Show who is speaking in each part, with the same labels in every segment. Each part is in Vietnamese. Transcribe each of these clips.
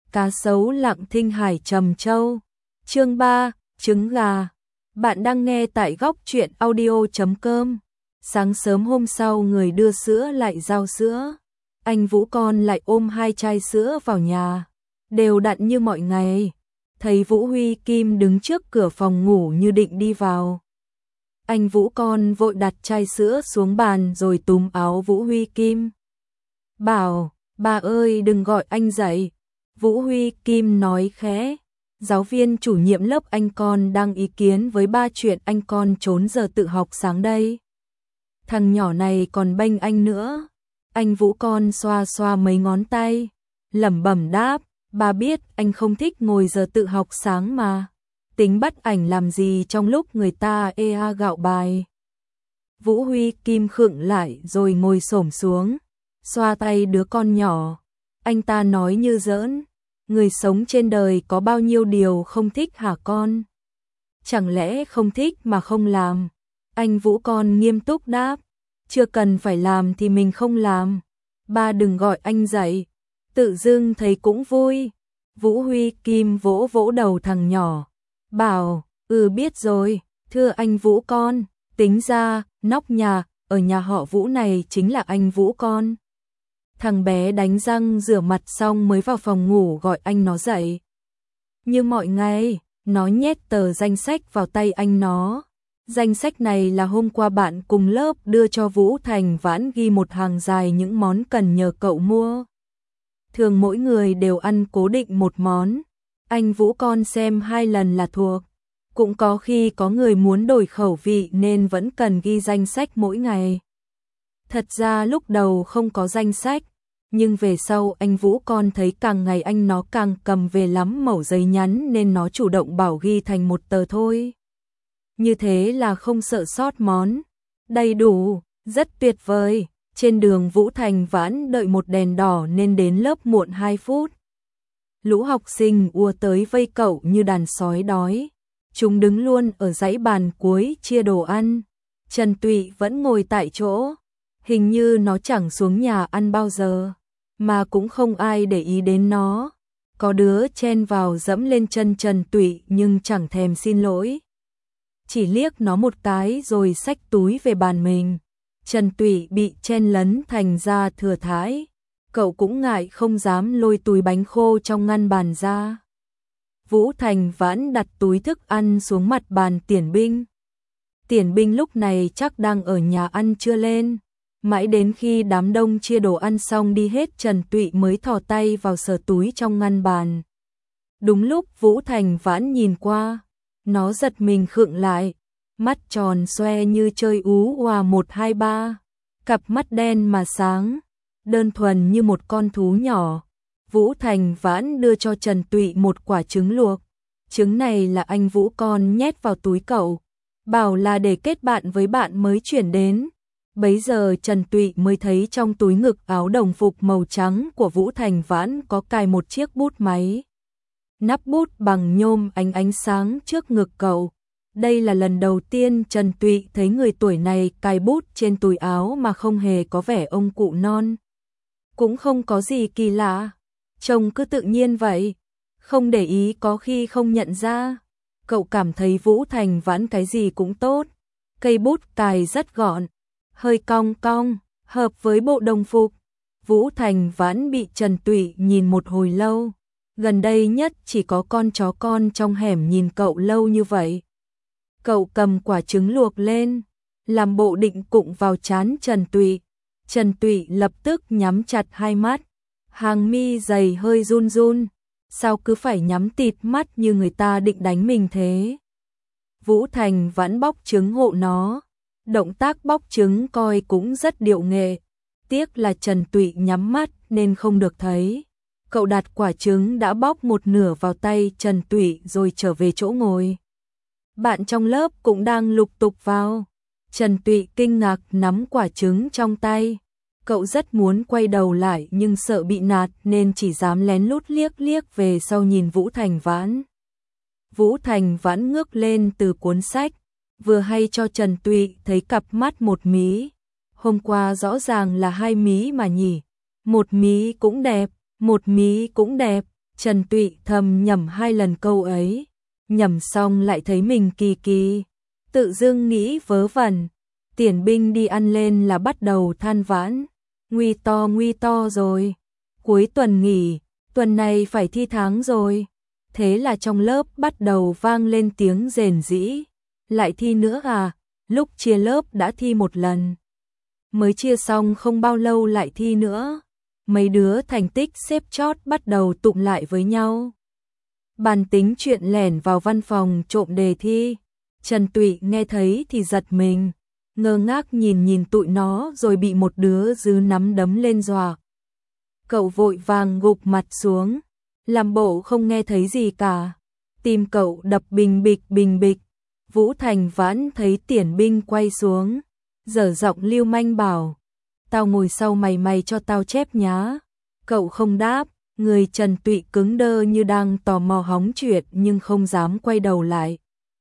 Speaker 1: cá sấu lặng thinh hải trầm châu. Chương 3, trứng gà. Bạn đang nghe tại góc truyện audio.com. Sáng sớm hôm sau người đưa sữa lại giao sữa. Anh Vũ con lại ôm 2 chai sữa vào nhà. Đều đặn như mọi ngày. Thấy Vũ Huy Kim đứng trước cửa phòng ngủ như định đi vào. Anh Vũ con vội đặt chai sữa xuống bàn rồi túm áo Vũ Huy Kim. Bảo, bà ơi đừng gọi anh dậy. Vũ Huy Kim nói khẽ. Giáo viên chủ nhiệm lớp anh con đang ý kiến với ba chuyện anh con trốn giờ tự học sáng đây. Thằng nhỏ này còn bênh anh nữa. Anh Vũ con xoa xoa mấy ngón tay, lẩm bẩm đáp, bà biết anh không thích ngồi giờ tự học sáng mà. Tính bắt ảnh làm gì trong lúc người ta gạo bài. Vũ Huy Kim khựng lại rồi ngồi xổm xuống, xoa tay đứa con nhỏ. Anh ta nói như giỡn, người sống trên đời có bao nhiêu điều không thích hả con? Chẳng lẽ không thích mà không làm? Anh Vũ con nghiêm túc đáp, chưa cần phải làm thì mình không làm. Ba đừng gọi anh dậy, tự dưng thấy cũng vui. Vũ Huy Kim vỗ vỗ đầu thằng nhỏ, bảo, biết rồi, thưa anh Vũ con, tính ra, nóc nhà, ở nhà họ Vũ này chính là anh Vũ con. Thằng bé đánh răng rửa mặt xong mới vào phòng ngủ gọi anh nó dậy. Như mọi ngày, nó nhét tờ danh sách vào tay anh nó. Danh sách này là hôm qua bạn cùng lớp đưa cho Vũ Thành Vãn ghi một hàng dài những món cần nhờ cậu mua. Thường mỗi người đều ăn cố định một món. Anh Vũ con xem 2 lần là thuộc. Cũng có khi có người muốn đổi khẩu vị nên vẫn cần ghi danh sách mỗi ngày. Thật ra lúc đầu không có danh sách, nhưng về sau anh Vũ con thấy càng ngày anh nó càng cầm về lắm mẩu giấy nhắn nên nó chủ động bảo ghi thành một tờ thôi. Như thế là không sợ sót món. Đầy đủ, rất tuyệt vời. Trên đường Vũ Thành Vãn đợi một đèn đỏ nên đến lớp muộn 2 phút. Lũ học sinh ùa tới vây cậu như đàn sói đói. Chúng đứng luôn ở dãy bàn cuối chia đồ ăn. Trần Tụy vẫn ngồi tại chỗ. Hình như nó chẳng xuống nhà ăn bao giờ, mà cũng không ai để ý đến nó. Có đứa chen vào dẫm lên chân Trần Tụy nhưng chẳng thèm xin lỗi. Chỉ liếc nó một cái rồi xách túi về bàn mình. Trần Tụy bị chen lấn thành ra thừa thãi. Cậu cũng ngại không dám lôi túi bánh khô trong ngăn bàn ra. Vũ Thành Vãn đặt túi thức ăn xuống mặt bàn Tiền Binh. Tiền Binh lúc này chắc đang ở nhà ăn trưa lên. Mãi đến khi đám đông chia đồ ăn xong đi hết Trần Tụy mới thò tay vào sờ túi trong ngăn bàn. Đúng lúc Vũ Thành Vãn nhìn qua, nó giật mình khựng lại, mắt tròn xoe như chơi ú oà 123, cặp mắt đen mà sáng, đơn thuần như một con thú nhỏ. Vũ Thành Vãn đưa cho Trần Tụy một quả trứng luộc. Trứng này là anh Vũ con nhét vào túi cậu, bảo là để kết bạn với bạn mới chuyển đến. Bấy giờ Trần Tụy mới thấy trong túi ngực áo đồng phục màu trắng của Vũ Thành Vãn có cài một chiếc bút máy. Nắp bút bằng nhôm ánh sáng trước ngực cậu. Đây là lần đầu tiên Trần Tụy thấy người tuổi này cài bút trên túi áo mà không hề có vẻ ông cụ non. Cũng không có gì kỳ lạ, trông cứ tự nhiên vậy, không để ý có khi không nhận ra. Cậu cảm thấy Vũ Thành Vãn cái gì cũng tốt, cây bút cài rất gọn, hơi cong cong, hợp với bộ đồng phục. Vũ Thành Vãn bị Trần Tụy nhìn một hồi lâu. Gần đây nhất chỉ có con chó con trong hẻm nhìn cậu lâu như vậy. Cậu cầm quả trứng luộc lên, làm bộ định cụng vào trán Trần Tụy. Trần Tụy lập tức nhắm chặt 2 mắt, hàng mi dày hơi run run. Sao cứ phải nhắm tịt mắt như người ta định đánh mình thế? Vũ Thành Vãn bóc trứng hộ nó. Động tác bóc trứng coi cũng rất điệu nghệ. Tiếc là Trần Tụy nhắm mắt nên không được thấy. Cậu đặt quả trứng đã bóc một nửa vào tay Trần Tụy rồi trở về chỗ ngồi. Bạn trong lớp cũng đang lục tục vào. Trần Tụy kinh ngạc nắm quả trứng trong tay. Cậu rất muốn quay đầu lại nhưng sợ bị nạt nên chỉ dám lén lút liếc về sau nhìn Vũ Thành Vãn. Vũ Thành Vãn ngước lên từ cuốn sách, vừa hay cho Trần Tụy thấy cặp mắt một mí. Hôm qua rõ ràng là 2 mí mà nhỉ. Một mí cũng đẹp, một mí cũng đẹp. Trần Tụy thầm nhẩm 2 lần câu ấy, nhẩm xong lại thấy mình kỳ kỳ, tự dưng nghĩ vớ vẩn. Tiền binh đi ăn lên là bắt đầu than vãn, nguy to rồi, cuối tuần nghỉ, tuần này phải thi tháng rồi. Thế là trong lớp bắt đầu vang lên tiếng rền rĩ, lại thi nữa à, lúc chia lớp đã thi 1 lần. Mới chia xong không bao lâu lại thi nữa, mấy đứa thành tích xếp chót bắt đầu tụm lại với nhau. Bàn tính chuyện lẻn vào văn phòng trộm đề thi, Trần Tụy nghe thấy thì giật mình, ngơ ngác nhìn tụi nó rồi bị một đứa dứ nắm đấm lên dọa. Cậu vội vàng gục mặt xuống, làm bộ không nghe thấy gì cả. Tim cậu đập bình bịch. Vũ Thành Vãn thấy Tiền binh quay xuống, dở giọng lưu manh bảo, tao ngồi sau mày cho tao chép nhá. Cậu không đáp, người Trần Tụy cứng đơ như đang tò mò hóng chuyện nhưng không dám quay đầu lại.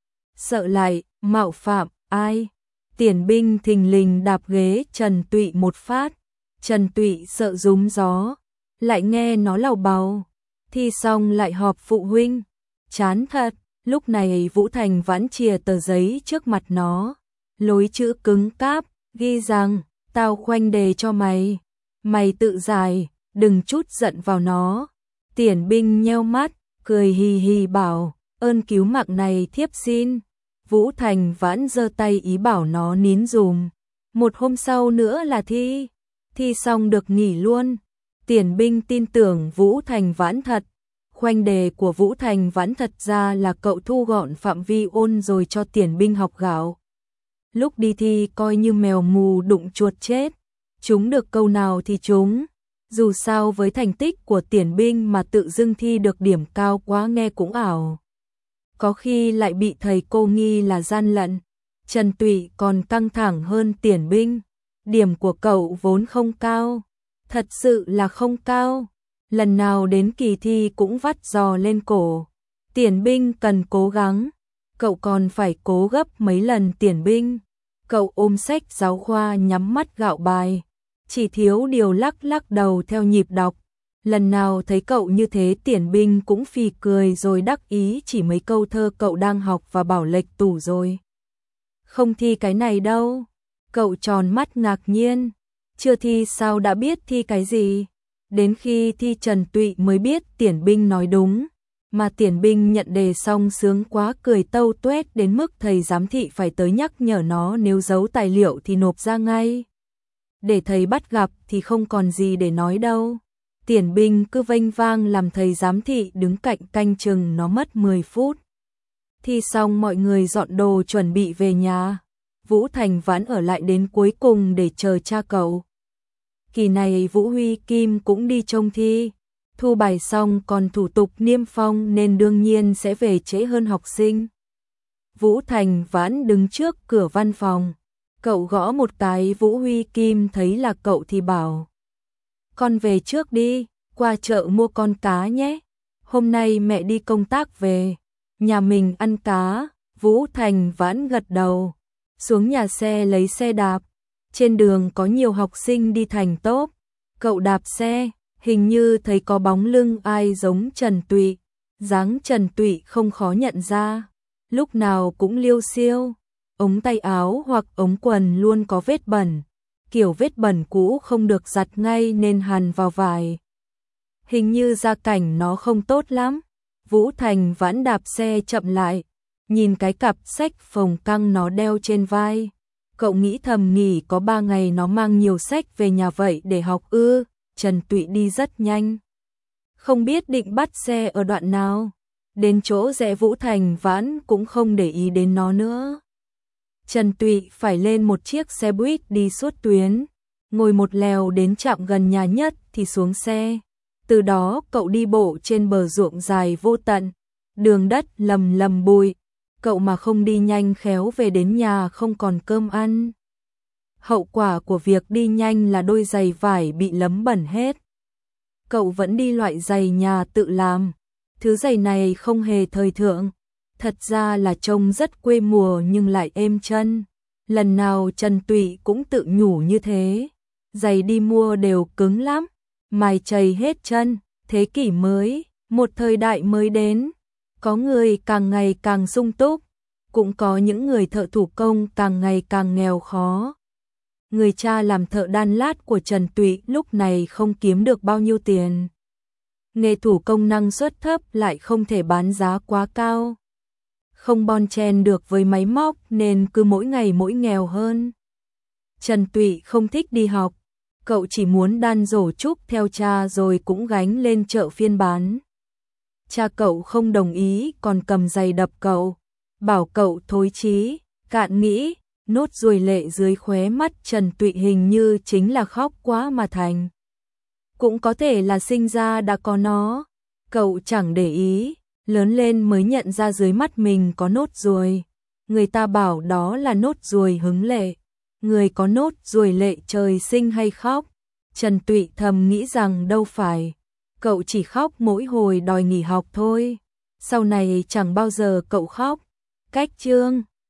Speaker 1: Sợ lại, mạo phạm, ai? Tiền binh thình lình đạp ghế Trần Tụy một phát. Trần Tụy sợ rúm gió, lại nghe nó lầu bầu. Thi xong lại họp phụ huynh. Chán thật, lúc này Vũ Thành Vãn chìa tờ giấy trước mặt nó. Lối chữ cứng cáp, ghi rằng, tao khoanh đề cho mày. Mày tự giải, đừng chút giận vào nó. Tiền binh nheo mắt, cười hì hì bảo, ơn cứu mạng này thiếp xin. Vũ Thành Vãn giơ tay ý bảo nó nín dùm. Một hôm sau nữa là thi. Thi xong được nghỉ luôn. Tiền binh tin tưởng Vũ Thành Vãn thật. Khoanh đề của Vũ Thành Vãn thật ra là cậu thu gọn phạm vi ôn rồi cho tiền binh học gạo. Lúc đi thi coi như mèo mù đụng chuột chết. Trúng được câu nào thì trúng. Dù sao với thành tích của tiền binh mà tự dưng thi được điểm cao quá nghe cũng ảo. Có khi lại bị thầy cô nghi là gian lận. Trần Tụy còn căng thẳng hơn tiền binh. Điểm của cậu vốn không cao. Thật sự là không cao. Lần nào đến kỳ thi cũng vắt giò lên cổ. Tiền binh cần cố gắng. Cậu còn phải cố gấp mấy lần tiền binh. Cậu ôm sách giáo khoa nhắm mắt gạo bài. Chỉ thiếu điều lắc đầu theo nhịp đọc. Lần nào thấy cậu như thế tiền binh cũng phì cười rồi đắc ý chỉ mấy câu thơ cậu đang học và bảo lệch tủ rồi. Không thi cái này đâu. Cậu tròn mắt ngạc nhiên. Chưa thi sao đã biết thi cái gì? Đến khi thi Trần Tụy mới biết tiền binh nói đúng. Mà tiền binh nhận đề xong sướng quá cười tâu tuét đến mức thầy giám thị phải tới nhắc nhở nó nếu giấu tài liệu thì nộp ra ngay. Để thầy bắt gặp thì không còn gì để nói đâu. Tiền binh cứ vênh vang làm thầy giám thị đứng cạnh canh chừng nó mất 10 phút. Thi xong mọi người dọn đồ chuẩn bị về nhà. Vũ Thành Vãn ở lại đến cuối cùng để chờ cha cậu. Kỳ này Vũ Huy Kim cũng đi trông thi. Thu bài xong còn thủ tục niêm phong nên đương nhiên sẽ về trễ hơn học sinh. Vũ Thành Vãn đứng trước cửa văn phòng. Cậu gõ một cái Vũ Huy Kim thấy là cậu thì bảo. Con về trước đi, qua chợ mua con cá nhé. Hôm nay mẹ đi công tác về, nhà mình ăn cá. Vũ Thành Vãn gật đầu, xuống nhà xe lấy xe đạp. Trên đường có nhiều học sinh đi thành tốp. Cậu đạp xe, hình như thấy có bóng lưng ai giống Trần Tụy. Dáng Trần Tụy không khó nhận ra, lúc nào cũng liêu xiêu. Ống tay áo hoặc ống quần luôn có vết bẩn. Kiểu vết bẩn cũ không được giặt ngay nên hằn vào vải. Hình như gia cảnh nó không tốt lắm. Vũ Thành Vãn đạp xe chậm lại, nhìn cái cặp sách phồng căng nó đeo trên vai. Cậu nghĩ thầm nghỉ có 3 ngày nó mang nhiều sách về nhà vậy để học ư. Trần Tụy đi rất nhanh. Không biết định bắt xe ở đoạn nào. Đến chỗ rẽ Vũ Thành Vãn cũng không để ý đến nó nữa. Trần Tụy phải lên một chiếc xe buýt đi suốt tuyến. Ngồi một lèo đến trạm gần nhà nhất thì xuống xe. Từ đó cậu đi bộ trên bờ ruộng dài vô tận. Đường đất lầm bụi. Cậu mà không đi nhanh khéo về đến nhà không còn cơm ăn. Hậu quả của việc đi nhanh là đôi giày vải bị lấm bẩn hết. Cậu vẫn đi loại giày nhà tự làm. Thứ giày này không hề thời thượng. Thật ra là trông rất quê mùa nhưng lại êm chân. Lần nào Trần Tụy cũng tự nhủ như thế. Giày đi mua đều cứng lắm, mài chày hết chân, thế kỷ mới, Một thời đại mới đến, có người càng ngày càng sung túc, cũng có những người thợ thủ công càng ngày càng nghèo khó. Người cha làm thợ đan lát của Trần Tụy lúc này không kiếm được bao nhiêu tiền. Nghề thủ công năng suất thấp lại không thể bán giá quá cao. Không bon chen được với máy móc nên cứ mỗi ngày mỗi nghèo hơn. Trần Tụy không thích đi học, cậu chỉ muốn đan rổ trúc theo cha rồi cũng gánh lên chợ phiên bán. Cha cậu không đồng ý còn cầm giày đập cậu, bảo cậu thối chí, cạn nghĩ, nốt ruồi lệ dưới khóe mắt Trần Tụy hình như chính là khóc quá mà thành. Cũng có thể là sinh ra đã có nó, cậu chẳng để ý, lớn lên mới nhận ra dưới mắt mình có nốt ruồi. Người ta bảo đó là nốt ruồi hứng lệ, người có nốt ruồi lệ trời sinh hay khóc. Trần Tụy thầm nghĩ rằng đâu phải, cậu chỉ khóc mỗi hồi đòi nghỉ học thôi, sau này chẳng bao giờ cậu khóc. Cách chương